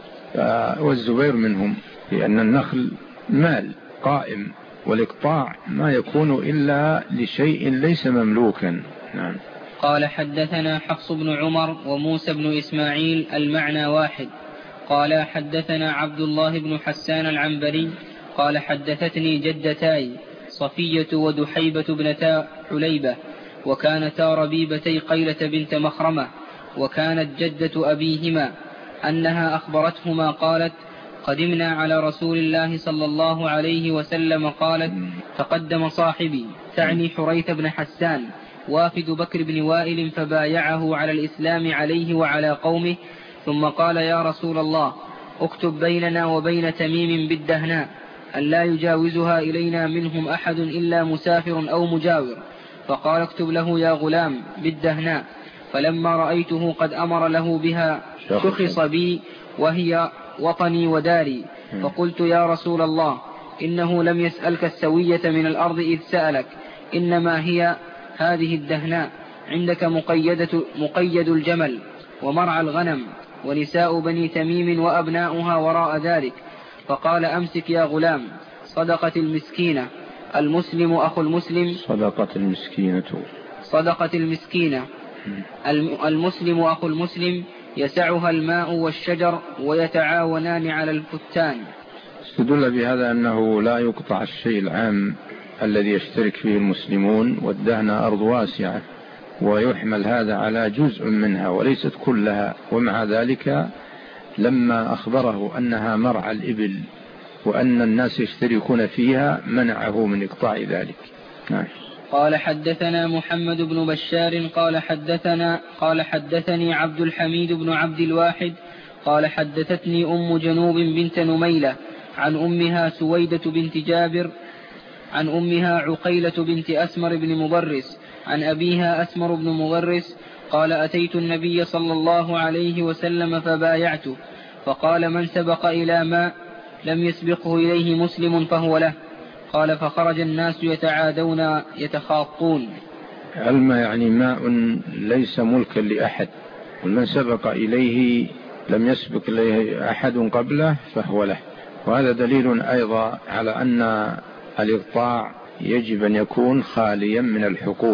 والزبير منهم، لأن النخل مال قائم، والإقطاع ما يكون إلا لشيء ليس مملوكا. نعم. قال حدثنا حفص بن عمر وموسى بن إسماعيل المعنى واحد. قال حدثنا عبد الله بن حسان العنبري قال حدثتني جدتاي صفية ودحيبة بنتا حليبة وكانتا ربيبتي قيلة بنت مخرمة وكانت جدة أبيهما أنها أخبرتهما قالت قدمنا على رسول الله صلى الله عليه وسلم قالت تقدم صاحبي تعني حريث بن حسان وافد بكر بن وائل فبايعه على الإسلام عليه وعلى قومه ثم قال يا رسول الله اكتب بيننا وبين تميم بالدهناء أن لا يجاوزها إلينا منهم أحد إلا مسافر أو مجاور. فقال اكتب له يا غلام بالدهناء. فلما رأيته قد أمر له بها شخص بي وهي وطني وداري فقلت يا رسول الله إنه لم يسألك السوية من الأرض إذ سألك إنما هي هذه الدهناء عندك مقيد الجمل ومرعى الغنم ونساء بني تميم وأبناؤها وراء ذلك. فقال أمسك يا غلام صدقة المسكينة المسلم أخو المسلم صدقة المسكينة المسلم أخو المسلم يسعها الماء والشجر ويتعاونان على الفتان. استدل بهذا أنه لا يقطع الشيء العام الذي يشترك فيه المسلمون والدهن أرض واسعة ويحمل هذا على جزء منها وليست كلها. ومع ذلك لما أخبره أنها مرعى الإبل وأن الناس يشتركون فيها منعه من إقطاع ذلك. قال حدثنا محمد بن بشار قال حدثني عبد الحميد بن عبد الواحد قال حدثتني أم جنوب بنت نميلة عن أمها سويدة بنت جابر عن أمها عقيلة بنت أسمر بن مبرس عن أبيها أسمر بن مبرس قال أتيت النبي صلى الله عليه وسلم فبايعته فقال من سبق إلى ماء لم يسبقه إليه مسلم فهو له. قال فخرج الناس يتعادون يتخاطون. الماء يعني ماء ليس ملكا لأحد ومن سبق إليه لم يسبق إليه أحد قبله فهو له. وهذا دليل أيضا على أن الإقطاع يجب أن يكون خاليا من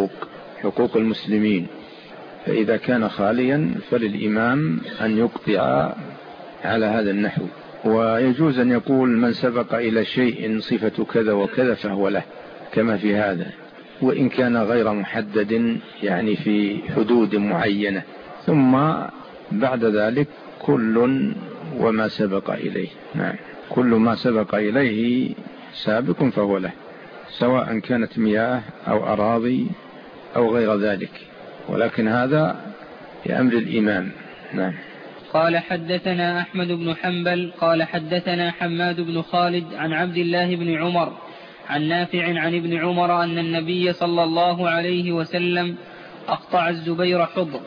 حقوق المسلمين. فإذا كان خاليا فللإمام أن يقطع على هذا النحو. ويجوز أن يقول من سبق إلى شيء صفة كذا وكذا فهو له كما في هذا وإن كان غير محدد يعني في حدود معينة. ثم بعد ذلك كل وما سبق إليه. كل ما سبق إليه سابق فهو له سواء كانت مياه أو أراضي أو غير ذلك ولكن هذا بأمر الإمام. قال حدثنا أحمد بن حنبل قال حدثنا حماد بن خالد عن عبد الله بن عمر عن نافع عن ابن عمر أن النبي صلى الله عليه وسلم أقطع الزبير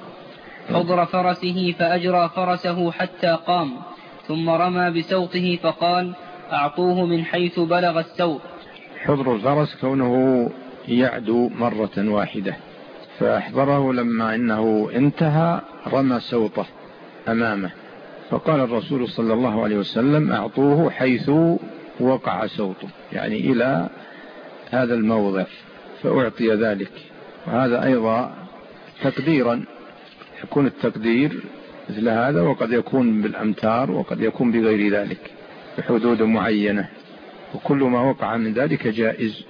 حضر فرسه فأجرى فرسه حتى قام ثم رمى بسوطه فقال أعطوه من حيث بلغ السوط. حضر الفرس كونه يعدو مرة واحدة فأحضره لما إنه انتهى رمى سوطه أمامه فقال الرسول صلى الله عليه وسلم أعطوه حيث وقع سوطه يعني إلى هذا الموضع فأعطي ذلك. وهذا أيضا تقديرا يكون التقدير مثل هذا وقد يكون بالأمتار وقد يكون بغير ذلك بحدود معينة وكل ما وقع من ذلك جائز.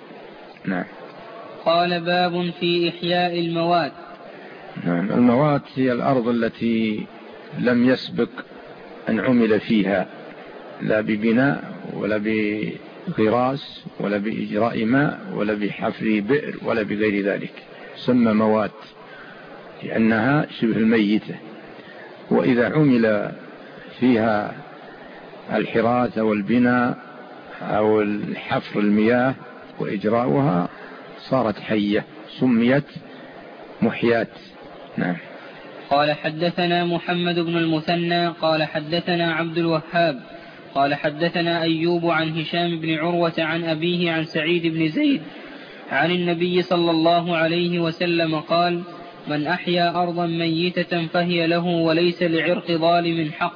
قال باب في إحياء الموات. الموات هي الأرض التي لم يسبق أن عمل فيها لا ببناء ولا بغراس ولا بإجراء ماء ولا بحفر بئر ولا بغير ذلك سمى موات لأنها شبه الميتة. وإذا عمل فيها الحراثة والبناء أو الحفر المياه وإجراؤها صارت حية سميت محيات. قال حدثنا محمد بن المثنى قال حدثنا عبد الوهاب قال حدثنا أيوب عن هشام بن عروة عن أبيه عن سعيد بن زيد عن النبي صلى الله عليه وسلم قال من أحيا أرضا ميتة فهي له وليس لعرق ظالم حق.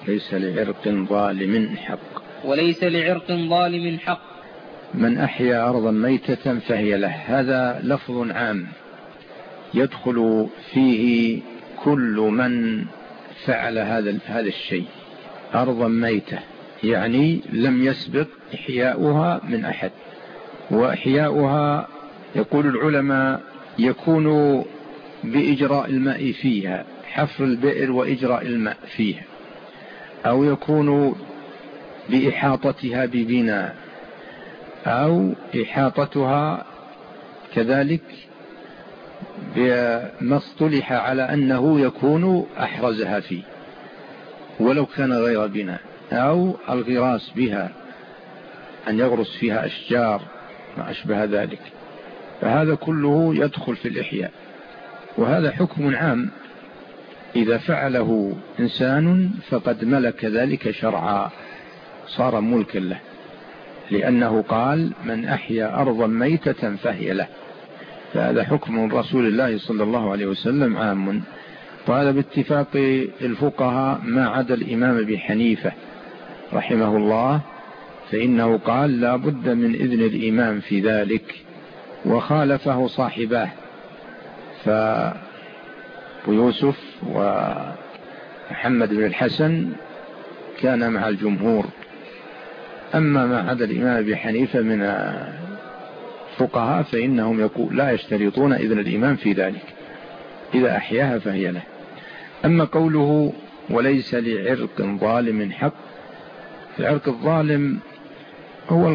وليس لعرق ظالم حق. من أحيا أرضا ميتة فهي له هذا لفظ عام يدخل فيه كل من فعل هذا الشيء. أرضا ميتة يعني لم يسبق إحياؤها من أحد. وإحياؤها يقول العلماء يكون بإجراء الماء فيها، حفر البئر وإجراء الماء فيها، أو يكون بإحاطتها ببناء، أو إحاطتها كذلك بما اصطلح على أنه يكون أحرزها فيه ولو كان غير بناء، أو الغراس بها، أن يغرس فيها أشجار ما أشبه ذلك. فهذا كله يدخل في الإحياء، وهذا حكم عام إذا فعله إنسان فقد ملك ذلك شرعا، صار ملكا له، لأنه قال من أحيا أرضا ميتة فهي له. فهذا حكم رسول الله صلى الله عليه وسلم عام، وهذا باتفاق الفقهاء ما عدا الإمام أبي حنيفة رحمه الله، فإنه قال لا بد من إذن الإمام في ذلك، وخالفه صاحباه فيوسف ومحمد بن الحسن كان مع الجمهور. أما ما عدا الإمام أبي حنيفة من الفقهاء فإنهم لا يشترطون إذن الإمام في ذلك، إذا أحياها فهي له. أما قوله وليس لعرق ظالم حق، العرق الظالم هو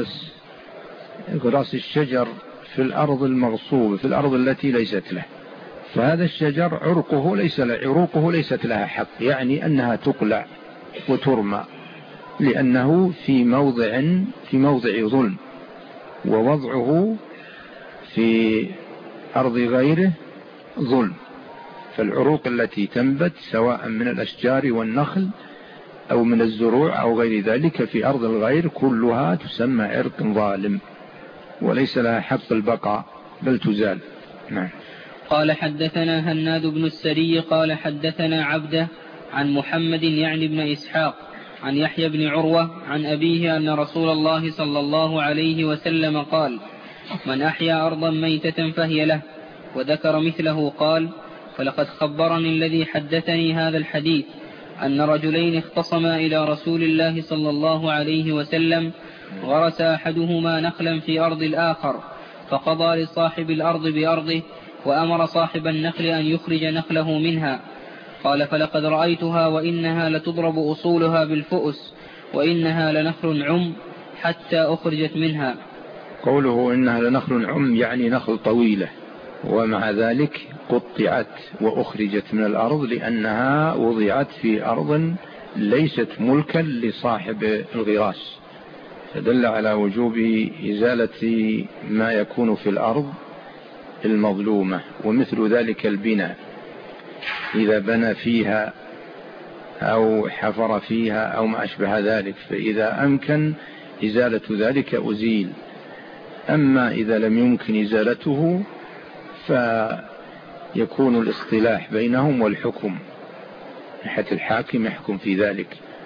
غراس الشجر في الأرض المغصوبة، في الأرض التي ليست له. فهذا الشجر عروقه ليست لها حق، يعني أنها تقلع وترمى، لأنه في موضع ظلم، ووضعه في أرض غيره ظلم. فالعروق التي تنبت سواء من الأشجار والنخل أو من الزروع أو غير ذلك في أرض الغير كلها تسمى عرق ظالم، وليس لها حق البقاء بل تزال. نعم. قال حدثنا هناد بن السري قال حدثنا عبده عن محمد يعني بن إسحاق عن يحيى بن عروة عن أبيه أن رسول الله صلى الله عليه وسلم قال من أحيا أرضا ميتة فهي له، وذكر مثله قال فلقد خبرني الذي حدثني هذا الحديث أن رجلين اختصما إلى رسول الله صلى الله عليه وسلم، غرس أحدهما نخلا في أرض الآخر، فقضى لصاحب الأرض بأرضه وأمر صاحب النخل أن يخرج نخله منها. قال فلقد رأيتها وإنها لتضرب أصولها بالفؤس، وإنها لنخل عم حتى أخرجت منها. قوله إنها لنخل عم يعني نخل طويلة، ومع ذلك قطعت وأخرجت من الأرض لأنها وضعت في أرض ليست ملكا لصاحب الغراس، فدل على وجوب إزالة ما يكون في الأرض المظلومة. ومثل ذلك البناء إذا بنى فيها أو حفر فيها أو ما أشبه ذلك، فإذا أمكن إزالة ذلك أزيل. أما إذا لم يمكن إزالته فيكون الاصطلاح بينهم والحكم، حتى الحاكم يحكم في ذلك،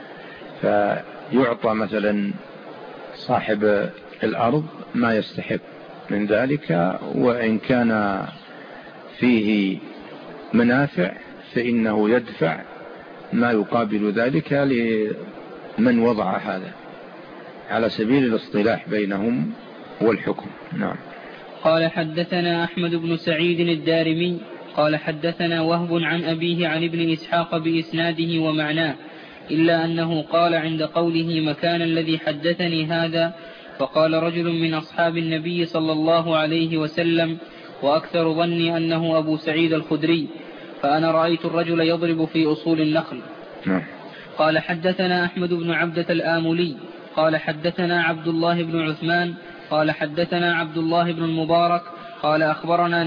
فيعطى مثلا صاحب الأرض ما يستحق من ذلك، وإن كان فيه منافع فإنه يدفع ما يقابل ذلك لمن وضع هذا، على سبيل الاصطلاح بينهم والحكم. نعم. قال حدثنا أحمد بن سعيد الدارمي قال حدثنا وهب عن أبيه عن ابن إسحاق بإسناده ومعناه، إلا أنه قال عند قوله مكان الذي حدثني هذا، فقال رجل من أصحاب النبي صلى الله عليه وسلم وأكثر ظني أنه أبو سعيد الخدري، فأنا رأيت الرجل يضرب في أصول النخل. قال حدثنا أحمد بن عبدة الآملي قال حدثنا عبد الله بن عثمان قال حدثنا عبد الله بن المبارك قال أخبرنا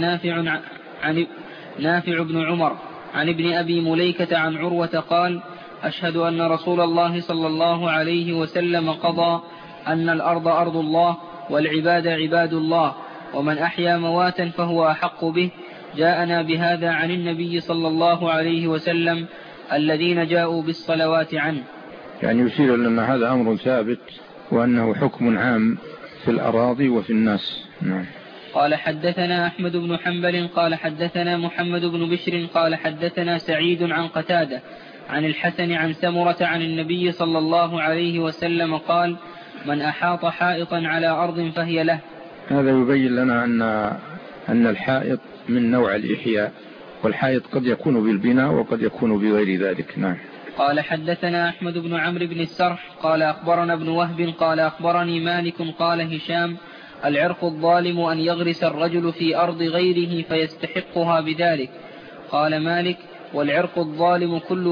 نافع بن عمر عن ابن أبي مليكة عن عروة قال أشهد أن رسول الله صلى الله عليه وسلم قضى أن الأرض أرض الله والعباد عباد الله، ومن أحيا مواتا فهو أحق به. جاءنا بهذا عن النبي صلى الله عليه وسلم الذين جاءوا بالصلوات عنه. يعني يشير أن هذا أمر ثابت، وأنه حكم عام في الأراضي وفي الناس. نعم. قال حدثنا أحمد بن حنبل قال حدثنا محمد بن بشر قال حدثنا سعيد عن قتادة عن الحسن عن سمرة عن النبي صلى الله عليه وسلم قال: من أحاط حائطا على أرض فهي له. هذا يبين لنا أن الحائط من نوع الإحياء، والحائط قد يكون بالبناء وقد يكون بغير ذلك. نعم. قال حدثنا أحمد بن عمرو بن السرح قال أخبرنا ابن وهب قال أخبرني مالك قال هشام: العرق الظالم أن يغرس الرجل في أرض غيره فيستحقها بذلك. قال مالك: والعرق الظالم كل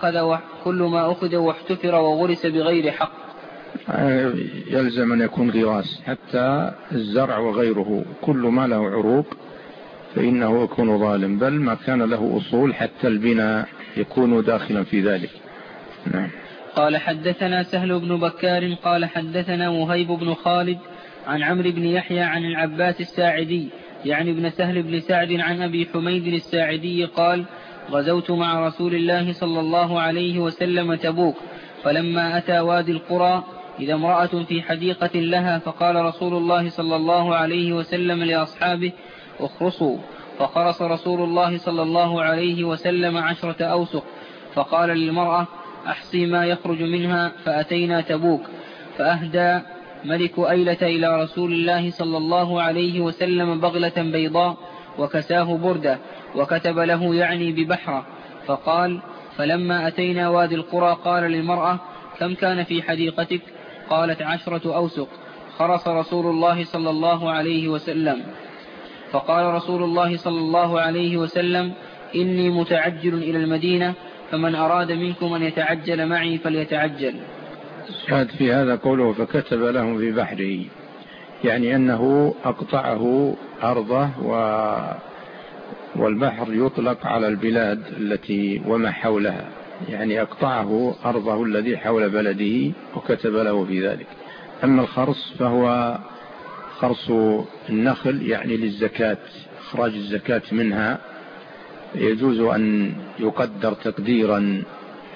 ما أخذ واحتفر وغرس بغير حق. يلزم أن يكون غراس، حتى الزرع وغيره كل ما له عروق فإنه يكون ظالم، بل ما كان له أصول حتى البناء يكون داخلا في ذلك. نعم. قال حدثنا سهل بن بكار قال حدثنا وهيب بن خالد عن عمرو بن يحيى عن العباس الساعدي يعني ابن سهل بن سعد عن أبي حميد الساعدي قال: غزوت مع رسول الله صلى الله عليه وسلم تبوك، فلما أتى وادي القرى إذا امرأة في حديقة لها، فقال رسول الله صلى الله عليه وسلم لأصحابه: اخرصوا. فخرص رسول الله صلى الله عليه وسلم 10 أوسق، فقال للمرأة: أحصي ما يخرج منها. فأتينا تبوك، فأهدى ملك أيلة إلى رسول الله صلى الله عليه وسلم بغلة بيضاء وكساه بردة وكتب له يعني ببحرة. فقال: فلما أتينا وادي القرى قال للمرأة: كم كان في حديقتك؟ قالت: 10 أوسق. خرص رسول الله صلى الله عليه وسلم. فقال رسول الله صلى الله عليه وسلم: إني متعجل إلى المدينة، فمن أراد منكم أن يتعجل معي فليتعجل. شاهد في هذا قوله فكتب لهم في بحره، يعني أنه أقطعه أرضه، والبحر يطلق على البلاد التي وما حولها، يعني أقطعه أرضه الذي حول بلده وكتب له في ذلك. أما الخرص فهو خرص النخل، يعني للزكاة، إخراج الزكاة منها، يجوز أن يقدر تقديرا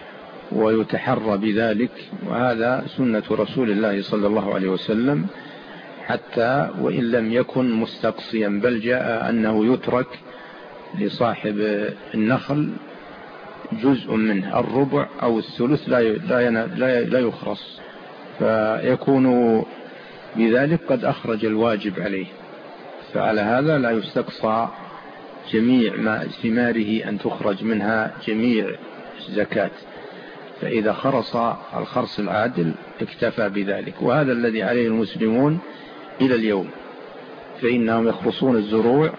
ويتحرى بذلك، وهذا سنة رسول الله صلى الله عليه وسلم، حتى وإن لم يكن مستقصيا، بل جاء أنه يترك لصاحب النخل جزء منه، الربع أو الثلث لا يخرص، فيكون بذلك قد أخرج الواجب عليه. فعلى هذا لا يستقصى جميع ما ثماره أن تخرج منها جميع الزكاة، فإذا خرص الخرص العادل اكتفى بذلك. وهذا الذي عليه المسلمون إلى اليوم، فإنهم يخرصون الزروع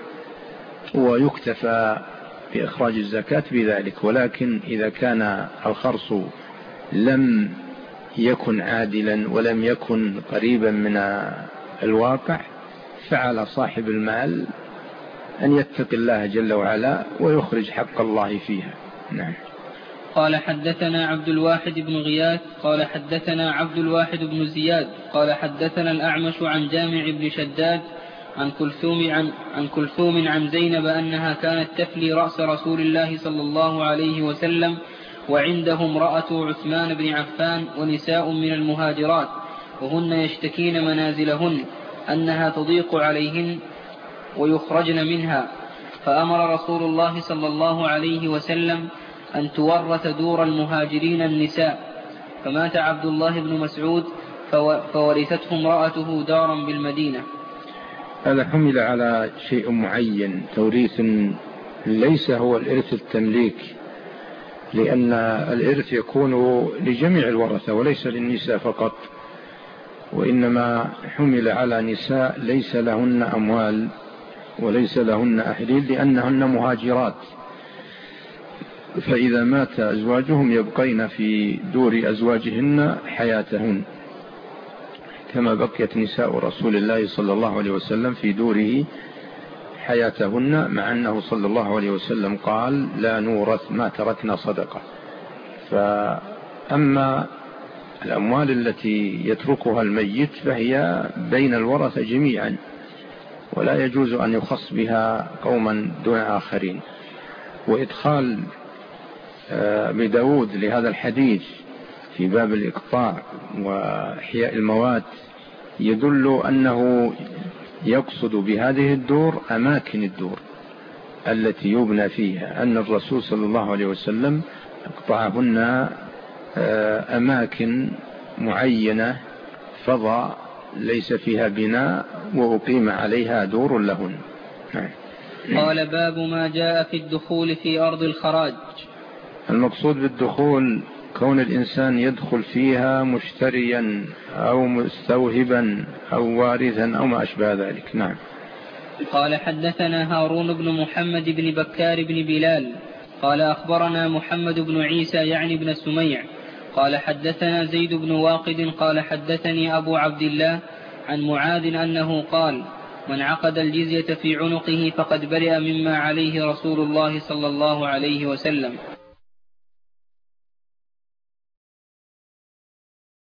ويكتفى بإخراج الزكاة بذلك. ولكن إذا كان الخرص لم يكن عادلا ولم يكن قريبا من الواقع، فعلى صاحب المال أن يتقي الله جل وعلا ويخرج حق الله فيها. نعم. قال حدثنا عبد الواحد بن غياث قال حدثنا عبد الواحد بن زياد قال حدثنا الأعمش عن جامع بن شداد عن كلثوم عن زينب أنها كانت تفلي رأس رسول الله صلى الله عليه وسلم، وعنده امرأة عثمان بن عفان ونساء من المهاجرات، وهن يشتكين منازلهن أنها تضيق عليهن ويخرجن منها، فأمر رسول الله صلى الله عليه وسلم أن تورث دور المهاجرين النساء، فمات عبد الله بن مسعود فورثته امرأته دارا بالمدينة. هذا حمل على شيء معين، توريث ليس هو الإرث التمليك، لأن الإرث يكون لجميع الورثة وليس للنساء فقط، وإنما حمل على نساء ليس لهن أموال وليس لهن أهلين لأنهن مهاجرات، فإذا مات أزواجهم يبقين في دور أزواجهن حياتهن، كما بقيت نساء رسول الله صلى الله عليه وسلم في دوره حياتهن، مع أنه صلى الله عليه وسلم قال لا نورث ما تركنا صدقة. فأما الأموال التي يتركها الميت فهي بين الورثة جميعا، ولا يجوز أن يخص بها قوما دون آخرين. وإدخال ابن داود لهذا الحديث في باب الإقطاع وإحياء الموات يدل أنه يقصد بهذه الدور أماكن الدور التي يبنى فيها، أن الرسول صلى الله عليه وسلم اقطعهن أماكن معينة فضاء ليس فيها بناء وأقيم عليها دور لهن. قال باب ما جاء في الدخول في أرض الخراج. المقصود بالدخول كون الإنسان يدخل فيها مشتريا أو مستوهبا أو وارثا أو ما أشبه ذلك. نعم. قال حدثنا هارون بن محمد بن بكار بن بلال قال أخبرنا محمد بن عيسى يعني بن سميع قال حدثنا زيد بن واقد قال حدثني أبو عبد الله عن معاذ أنه قال من عقد الجزية في عنقه فقد برئ مما عليه رسول الله صلى الله عليه وسلم.